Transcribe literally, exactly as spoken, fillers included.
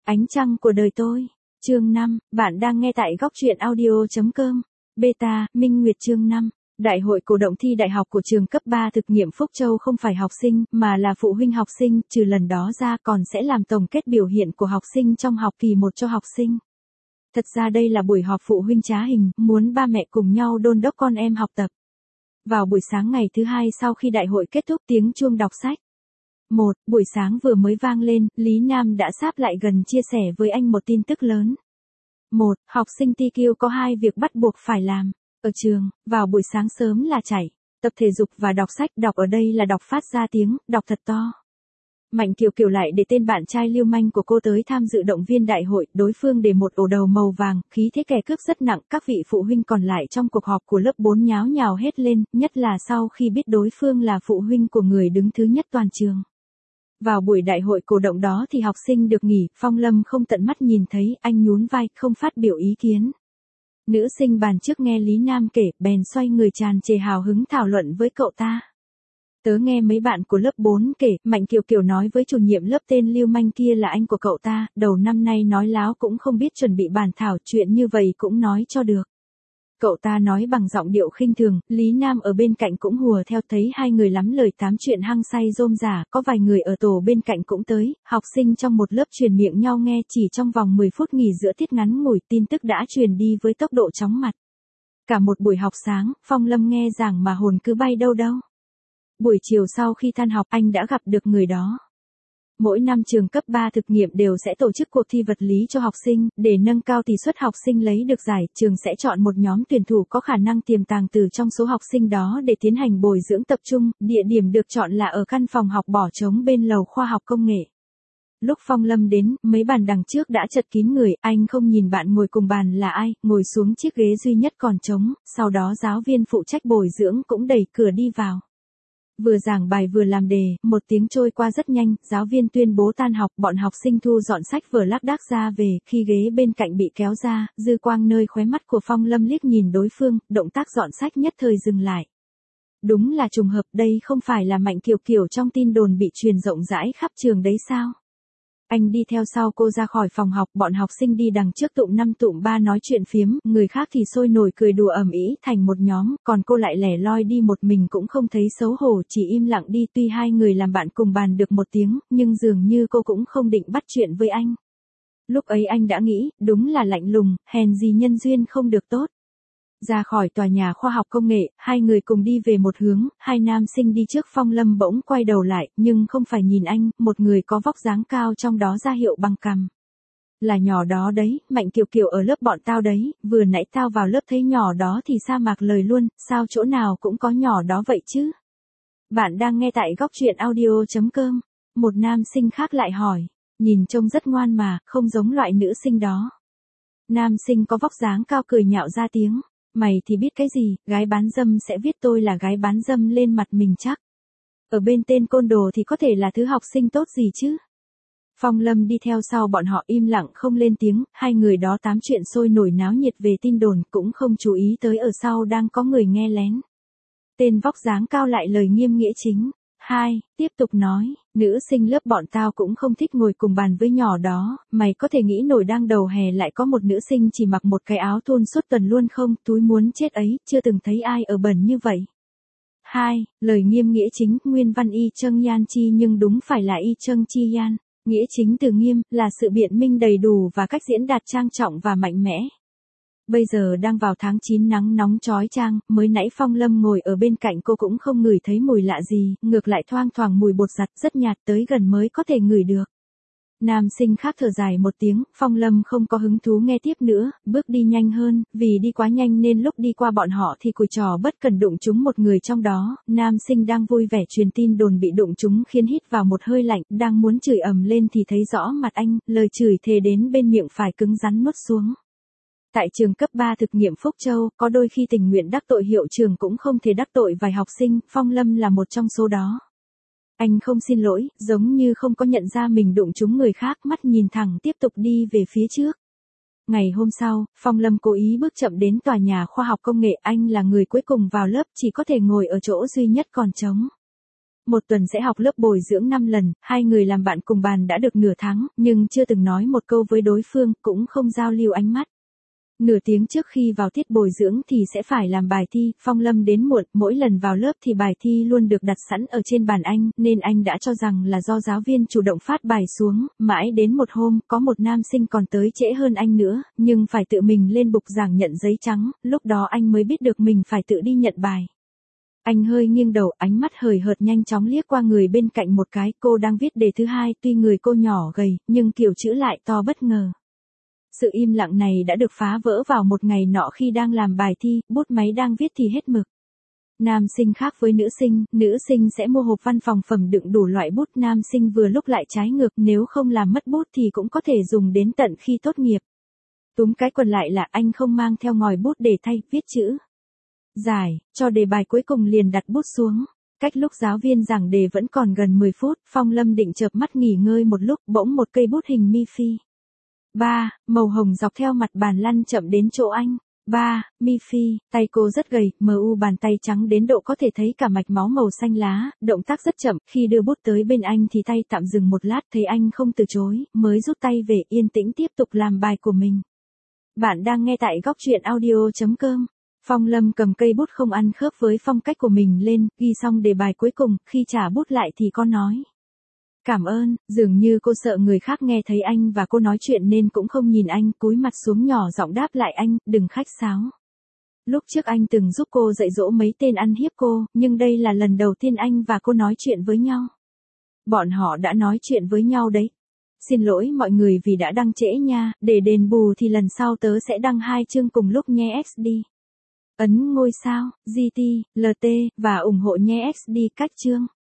Ánh trăng của đời tôi. Chương năm, bạn đang nghe tại góc truyện audio chấm com. Beta, Minh Nguyệt chương năm. Đại hội cổ động thi đại học của trường cấp ba thực nghiệm Phúc Châu không phải học sinh, mà là phụ huynh học sinh, trừ lần đó ra còn sẽ làm tổng kết biểu hiện của học sinh trong học kỳ một cho học sinh. Thật ra đây là buổi họp phụ huynh trá hình, muốn ba mẹ cùng nhau đôn đốc con em học tập. Vào buổi sáng ngày thứ hai sau khi đại hội kết thúc, tiếng chuông đọc sách. Một, buổi sáng vừa mới vang lên, Lý Nam đã sáp lại gần chia sẻ với anh một tin tức lớn. Một, học sinh tê quy có hai việc bắt buộc phải làm. Ở trường, vào buổi sáng sớm là chạy, tập thể dục và đọc sách. Đọc ở đây là đọc phát ra tiếng, đọc thật to. Mạnh Kiều Kiều lại để tên bạn trai lưu manh của cô tới tham dự động viên đại hội, đối phương để một ổ đầu màu vàng, khí thế kẻ cướp rất nặng. Các vị phụ huynh còn lại trong cuộc họp của lớp bốn nháo nhào hết lên, nhất là sau khi biết đối phương là phụ huynh của người đứng thứ nhất toàn trường. Vào buổi đại hội cổ động đó thì học sinh được nghỉ, Phong Lâm không tận mắt nhìn thấy, anh nhún vai, không phát biểu ý kiến. Nữ sinh bàn trước nghe Lý Nam kể, bèn xoay người tràn trề hào hứng thảo luận với cậu ta. Tớ nghe mấy bạn của lớp bốn kể, Mạnh Kiều Kiều nói với chủ nhiệm lớp tên lưu manh kia là anh của cậu ta, đầu năm nay nói láo cũng không biết chuẩn bị bản thảo, chuyện như vậy cũng nói cho được. Cậu ta nói bằng giọng điệu khinh thường, Lý Nam ở bên cạnh cũng hùa theo, thấy hai người lắm lời tám chuyện hăng say rôm rả, có vài người ở tổ bên cạnh cũng tới, học sinh trong một lớp truyền miệng nhau nghe. Chỉ trong vòng mười phút nghỉ giữa tiết ngắn ngủi, tin tức đã truyền đi với tốc độ chóng mặt. Cả một buổi học sáng, Phong Lâm nghe giảng mà hồn cứ bay đâu đâu. Buổi chiều sau khi tan học, anh đã gặp được người đó. Mỗi năm trường cấp ba thực nghiệm đều sẽ tổ chức cuộc thi vật lý cho học sinh, để nâng cao tỷ suất học sinh lấy được giải, trường sẽ chọn một nhóm tuyển thủ có khả năng tiềm tàng từ trong số học sinh đó để tiến hành bồi dưỡng tập trung, địa điểm được chọn là ở căn phòng học bỏ trống bên lầu khoa học công nghệ. Lúc Phong Lâm đến, mấy bàn đằng trước đã chật kín người, anh không nhìn bạn ngồi cùng bàn là ai, ngồi xuống chiếc ghế duy nhất còn trống, sau đó giáo viên phụ trách bồi dưỡng cũng đẩy cửa đi vào. Vừa giảng bài vừa làm đề, một tiếng trôi qua rất nhanh, giáo viên tuyên bố tan học, bọn học sinh thu dọn sách vở lác đác ra về, khi ghế bên cạnh bị kéo ra, dư quang nơi khóe mắt của Phong Lâm liếc nhìn đối phương, động tác dọn sách nhất thời dừng lại. Đúng là trùng hợp, đây không phải là Mạnh Kiều Kiều trong tin đồn bị truyền rộng rãi khắp trường đấy sao? Anh đi theo sau cô ra khỏi phòng học, bọn học sinh đi đằng trước tụm năm tụm ba nói chuyện phiếm, người khác thì sôi nổi cười đùa ầm ĩ thành một nhóm, còn cô lại lẻ loi đi một mình cũng không thấy xấu hổ, chỉ im lặng đi. Tuy hai người làm bạn cùng bàn được một tiếng, nhưng dường như cô cũng không định bắt chuyện với anh. Lúc ấy anh đã nghĩ, đúng là lạnh lùng, hèn gì nhân duyên không được tốt. Ra khỏi tòa nhà khoa học công nghệ, hai người cùng đi về một hướng, hai nam sinh đi trước. Phong Lâm bỗng quay đầu lại, nhưng không phải nhìn anh, một người có vóc dáng cao trong đó ra hiệu bằng cằm. Là nhỏ đó đấy, Mạnh Kiều Kiều ở lớp bọn tao đấy, vừa nãy tao vào lớp thấy nhỏ đó thì sa mạc lời luôn, sao chỗ nào cũng có nhỏ đó vậy chứ? Bạn đang nghe tại góc truyện audio chấm com. Một nam sinh khác lại hỏi, nhìn trông rất ngoan mà, không giống loại nữ sinh đó. Nam sinh có vóc dáng cao cười nhạo ra tiếng. Mày thì biết cái gì, gái bán dâm sẽ viết tôi là gái bán dâm lên mặt mình chắc. Ở bên tên côn đồ thì có thể là thứ học sinh tốt gì chứ. Phong Lâm đi theo sau bọn họ im lặng không lên tiếng, hai người đó tám chuyện sôi nổi náo nhiệt về tin đồn, cũng không chú ý tới ở sau đang có người nghe lén. Tên vóc dáng cao lại lời nghiêm nghĩa chính. Hai, tiếp tục nói, nữ sinh lớp bọn tao cũng không thích ngồi cùng bàn với nhỏ đó, mày có thể nghĩ nổi đang đầu hè lại có một nữ sinh chỉ mặc một cái áo thun suốt tuần luôn không, túi muốn chết ấy, chưa từng thấy ai ở bẩn như vậy. Hai, lời nghiêm nghĩa chính, nguyên văn y châng yan chi nhưng đúng phải là y châng chi yan, nghĩa chính từ nghiêm, là sự biện minh đầy đủ và cách diễn đạt trang trọng và mạnh mẽ. Bây giờ đang vào tháng chín nắng nóng chói chang, mới nãy Phong Lâm ngồi ở bên cạnh cô cũng không ngửi thấy mùi lạ gì, ngược lại thoang thoảng mùi bột giặt rất nhạt, tới gần mới có thể ngửi được. Nam sinh khác thở dài một tiếng, Phong Lâm không có hứng thú nghe tiếp nữa, bước đi nhanh hơn, vì đi quá nhanh nên lúc đi qua bọn họ thì cùi trò bất cần đụng trúng một người trong đó. Nam sinh đang vui vẻ truyền tin đồn bị đụng trúng khiến hít vào một hơi lạnh, đang muốn chửi ầm lên thì thấy rõ mặt anh, lời chửi thề đến bên miệng phải cứng rắn nuốt xuống. Tại trường cấp ba thực nghiệm Phúc Châu, có đôi khi tình nguyện đắc tội hiệu trưởng cũng không thể đắc tội vài học sinh, Phong Lâm là một trong số đó. Anh không xin lỗi, giống như không có nhận ra mình đụng trúng người khác, mắt nhìn thẳng tiếp tục đi về phía trước. Ngày hôm sau, Phong Lâm cố ý bước chậm đến tòa nhà khoa học công nghệ, anh là người cuối cùng vào lớp, chỉ có thể ngồi ở chỗ duy nhất còn trống. một tuần sẽ học lớp bồi dưỡng năm lần, hai người làm bạn cùng bàn đã được nửa tháng, nhưng chưa từng nói một câu với đối phương, cũng không giao lưu ánh mắt. Nửa tiếng trước khi vào tiết bồi dưỡng thì sẽ phải làm bài thi, Phong Lâm đến muộn, mỗi lần vào lớp thì bài thi luôn được đặt sẵn ở trên bàn anh, nên anh đã cho rằng là do giáo viên chủ động phát bài xuống, mãi đến một hôm, có một nam sinh còn tới trễ hơn anh nữa, nhưng phải tự mình lên bục giảng nhận giấy trắng, lúc đó anh mới biết được mình phải tự đi nhận bài. Anh hơi nghiêng đầu, ánh mắt hời hợt nhanh chóng liếc qua người bên cạnh một cái, cô đang viết đề thứ hai, tuy người cô nhỏ gầy, nhưng kiểu chữ lại to bất ngờ. Sự im lặng này đã được phá vỡ vào một ngày nọ khi đang làm bài thi, bút máy đang viết thì hết mực. Nam sinh khác với nữ sinh, nữ sinh sẽ mua hộp văn phòng phẩm đựng đủ loại bút, nam sinh vừa lúc lại trái ngược, nếu không làm mất bút thì cũng có thể dùng đến tận khi tốt nghiệp. Túm cái quần lại là anh không mang theo ngòi bút để thay, viết chữ giải, cho đề bài cuối cùng liền đặt bút xuống. Cách lúc giáo viên giảng đề vẫn còn gần mười phút, Phong Lâm định chợp mắt nghỉ ngơi một lúc, bỗng một cây bút hình mi phi. Ba, màu hồng dọc theo mặt bàn lăn chậm đến chỗ anh. Ba, mi phi, tay cô rất gầy, mờ u bàn tay trắng đến độ có thể thấy cả mạch máu màu xanh lá, động tác rất chậm, khi đưa bút tới bên anh thì tay tạm dừng một lát, thấy anh không từ chối, mới rút tay về, yên tĩnh tiếp tục làm bài của mình. Bạn đang nghe tại góc truyện audio chấm com. Phong Lâm cầm cây bút không ăn khớp với phong cách của mình lên, ghi xong đề bài cuối cùng, khi trả bút lại thì con nói. Cảm ơn, dường như cô sợ người khác nghe thấy anh và cô nói chuyện nên cũng không nhìn anh, cúi mặt xuống nhỏ giọng đáp lại anh, đừng khách sáo. Lúc trước anh từng giúp cô dạy dỗ mấy tên ăn hiếp cô, nhưng đây là lần đầu tiên anh và cô nói chuyện với nhau. Bọn họ đã nói chuyện với nhau đấy. Xin lỗi mọi người vì đã đăng trễ nha, để đền bù thì lần sau tớ sẽ đăng hai chương cùng lúc nhé ích đê. Ấn ngôi sao, giê tê, lờ tê, và ủng hộ nhé ích đê cách chương.